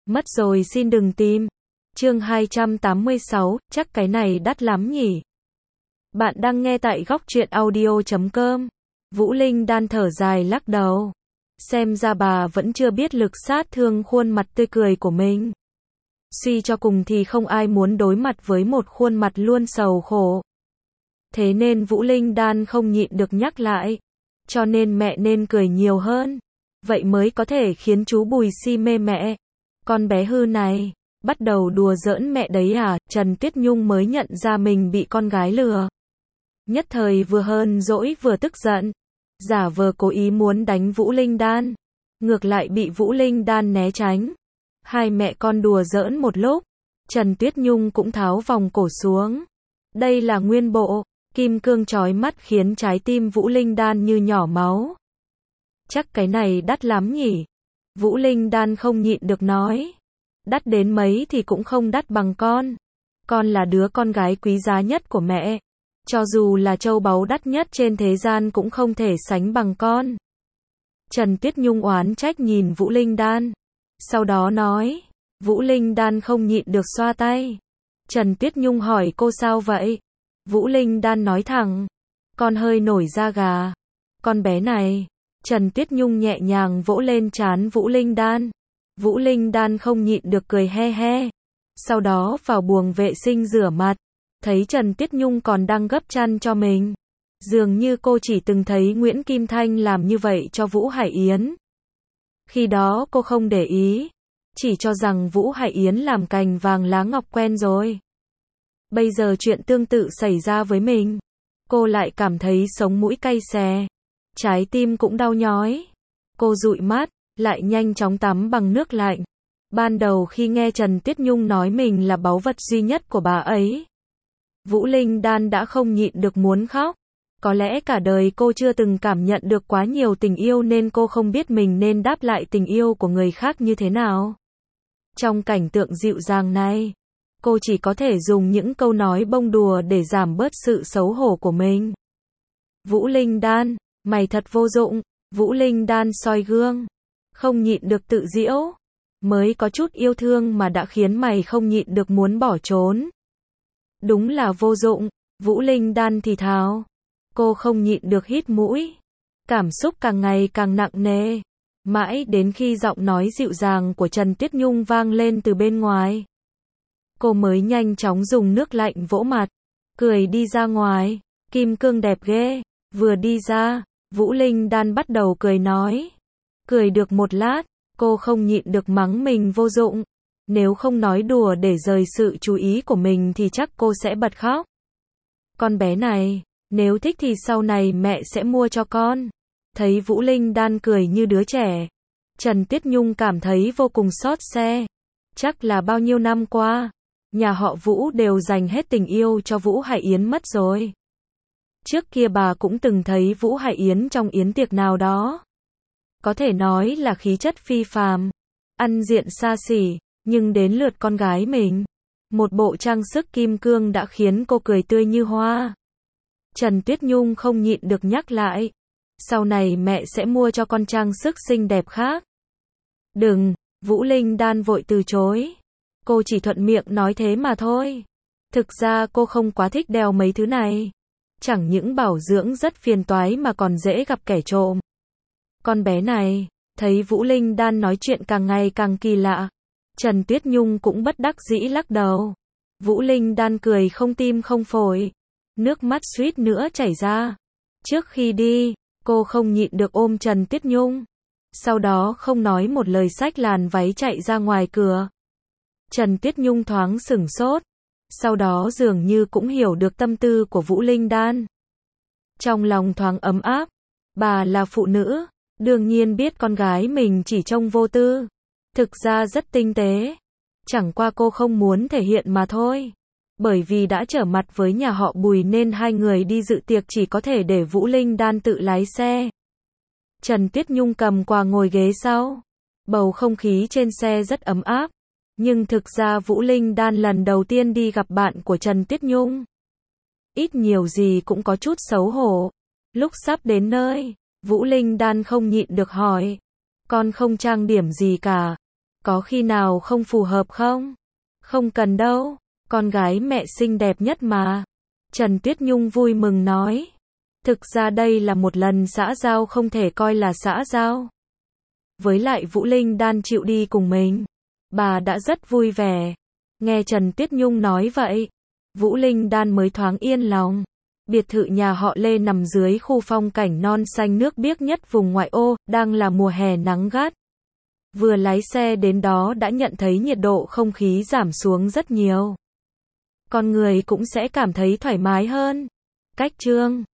Mất rồi xin đừng tìm. Chương 286, chắc cái này đắt lắm nhỉ. Bạn đang nghe tại góc truyện audio.com. Vũ Linh Đan thở dài lắc đầu. Xem ra bà vẫn chưa biết lực sát thương khuôn mặt tươi cười của mình. Suy cho cùng thì không ai muốn đối mặt với một khuôn mặt luôn sầu khổ. Thế nên Vũ Linh Đan không nhịn được nhắc lại. Cho nên mẹ nên cười nhiều hơn. Vậy mới có thể khiến chú Bùi si mê mẹ. Con bé hư này, bắt đầu đùa giỡn mẹ đấy à? Trần Tuyết Nhung mới nhận ra mình bị con gái lừa. Nhất thời vừa hờn dỗi vừa tức giận. Giả vờ cố ý muốn đánh Vũ Linh Đan. Ngược lại bị Vũ Linh Đan né tránh. Hai mẹ con đùa giỡn một lúc. Trần Tuyết Nhung cũng tháo vòng cổ xuống. Đây là nguyên bộ. Kim cương chói mắt khiến trái tim Vũ Linh Đan như nhỏ máu. Chắc cái này đắt lắm nhỉ? Vũ Linh Đan không nhịn được nói. Đắt đến mấy thì cũng không đắt bằng con. Con là đứa con gái quý giá nhất của mẹ. Cho dù là châu báu đắt nhất trên thế gian cũng không thể sánh bằng con. Trần Tuyết Nhung oán trách nhìn Vũ Linh Đan. Sau đó nói. Vũ Linh Đan không nhịn được xoa tay. Trần Tuyết Nhung hỏi cô sao vậy? Vũ Linh Đan nói thẳng. Con hơi nổi da gà. Con bé này. Trần Tuyết Nhung nhẹ nhàng vỗ lên trán Vũ Linh Đan. Vũ Linh Đan không nhịn được cười he he. Sau đó vào buồng vệ sinh rửa mặt. Thấy Trần Tuyết Nhung còn đang gấp chăn cho mình. Dường như cô chỉ từng thấy Nguyễn Kim Thanh làm như vậy cho Vũ Hải Yến. Khi đó cô không để ý. Chỉ cho rằng Vũ Hải Yến làm cành vàng lá ngọc quen rồi. Bây giờ chuyện tương tự xảy ra với mình. Cô lại cảm thấy sống mũi cay xè. Trái tim cũng đau nhói. Cô dụi mắt, lại nhanh chóng tắm bằng nước lạnh. Ban đầu khi nghe Trần Tuyết Nhung nói mình là báu vật duy nhất của bà ấy, Vũ Linh Đan đã không nhịn được muốn khóc. Có lẽ cả đời cô chưa từng cảm nhận được quá nhiều tình yêu nên cô không biết mình nên đáp lại tình yêu của người khác như thế nào. Trong cảnh tượng dịu dàng này, cô chỉ có thể dùng những câu nói bông đùa để giảm bớt sự xấu hổ của mình. Vũ Linh Đan, mày thật vô dụng. Vũ Linh Đan soi gương, không nhịn được tự giễu. Mới có chút yêu thương mà đã khiến mày không nhịn được muốn bỏ trốn. Đúng là vô dụng. Vũ Linh Đan thì thào. Cô không nhịn được hít mũi. Cảm xúc càng ngày càng nặng nề. Mãi đến khi giọng nói dịu dàng của Trần Tuyết Nhung vang lên từ bên ngoài, cô mới nhanh chóng dùng nước lạnh vỗ mặt, cười đi ra ngoài. Kim cương đẹp ghê. Vừa đi ra, Vũ Linh Đan bắt đầu cười nói. Cười được một lát, cô không nhịn được mắng mình vô dụng. Nếu không nói đùa để rời sự chú ý của mình thì chắc cô sẽ bật khóc. Con bé này, nếu thích thì sau này mẹ sẽ mua cho con. Thấy Vũ Linh Đan cười như đứa trẻ, Trần Tuyết Nhung cảm thấy vô cùng xót xe. Chắc là bao nhiêu năm qua, nhà họ Vũ đều dành hết tình yêu cho Vũ Hải Yến mất rồi. Trước kia bà cũng từng thấy Vũ Hải Yến trong yến tiệc nào đó. Có thể nói là khí chất phi phàm, ăn diện xa xỉ, nhưng đến lượt con gái mình, một bộ trang sức kim cương đã khiến cô cười tươi như hoa. Trần Tuyết Nhung không nhịn được nhắc lại. Sau này mẹ sẽ mua cho con trang sức xinh đẹp khác. Đừng, Vũ Linh Đan vội từ chối. Cô chỉ thuận miệng nói thế mà thôi. Thực ra cô không quá thích đeo mấy thứ này. Chẳng những bảo dưỡng rất phiền toái mà còn dễ gặp kẻ trộm. Con bé này, thấy Vũ Linh Đan nói chuyện càng ngày càng kỳ lạ. Trần Tuyết Nhung cũng bất đắc dĩ lắc đầu. Vũ Linh Đan cười không tim không phổi. Nước mắt suýt nữa chảy ra. Trước khi đi, cô không nhịn được ôm Trần Tuyết Nhung. Sau đó không nói một lời xách làn váy chạy ra ngoài cửa. Trần Tuyết Nhung thoáng sửng sốt. Sau đó dường như cũng hiểu được tâm tư của Vũ Linh Đan. Trong lòng thoáng ấm áp. Bà là phụ nữ, đương nhiên biết con gái mình chỉ trông vô tư. Thực ra rất tinh tế. Chẳng qua cô không muốn thể hiện mà thôi. Bởi vì đã trở mặt với nhà họ Bùi nên hai người đi dự tiệc chỉ có thể để Vũ Linh Đan tự lái xe. Trần Tuyết Nhung cầm quà ngồi ghế sau. Bầu không khí trên xe rất ấm áp. Nhưng thực ra Vũ Linh Đan lần đầu tiên đi gặp bạn của Trần Tuyết Nhung. Ít nhiều gì cũng có chút xấu hổ. Lúc sắp đến nơi, Vũ Linh Đan không nhịn được hỏi. Con không trang điểm gì cả. Có khi nào không phù hợp không? Không cần đâu, con gái mẹ xinh đẹp nhất mà. Trần Tuyết Nhung vui mừng nói. Thực ra đây là một lần xã giao không thể coi là xã giao. Với lại Vũ Linh Đan chịu đi cùng mình. Bà đã rất vui vẻ. Nghe Trần Tuyết Nhung nói vậy, Vũ Linh Đan mới thoáng yên lòng. Biệt thự nhà họ Lê nằm dưới khu phong cảnh non xanh nước biếc nhất vùng ngoại ô, đang là mùa hè nắng gắt. Vừa lái xe đến đó đã nhận thấy nhiệt độ không khí giảm xuống rất nhiều. Con người cũng sẽ cảm thấy thoải mái hơn. Cách Trương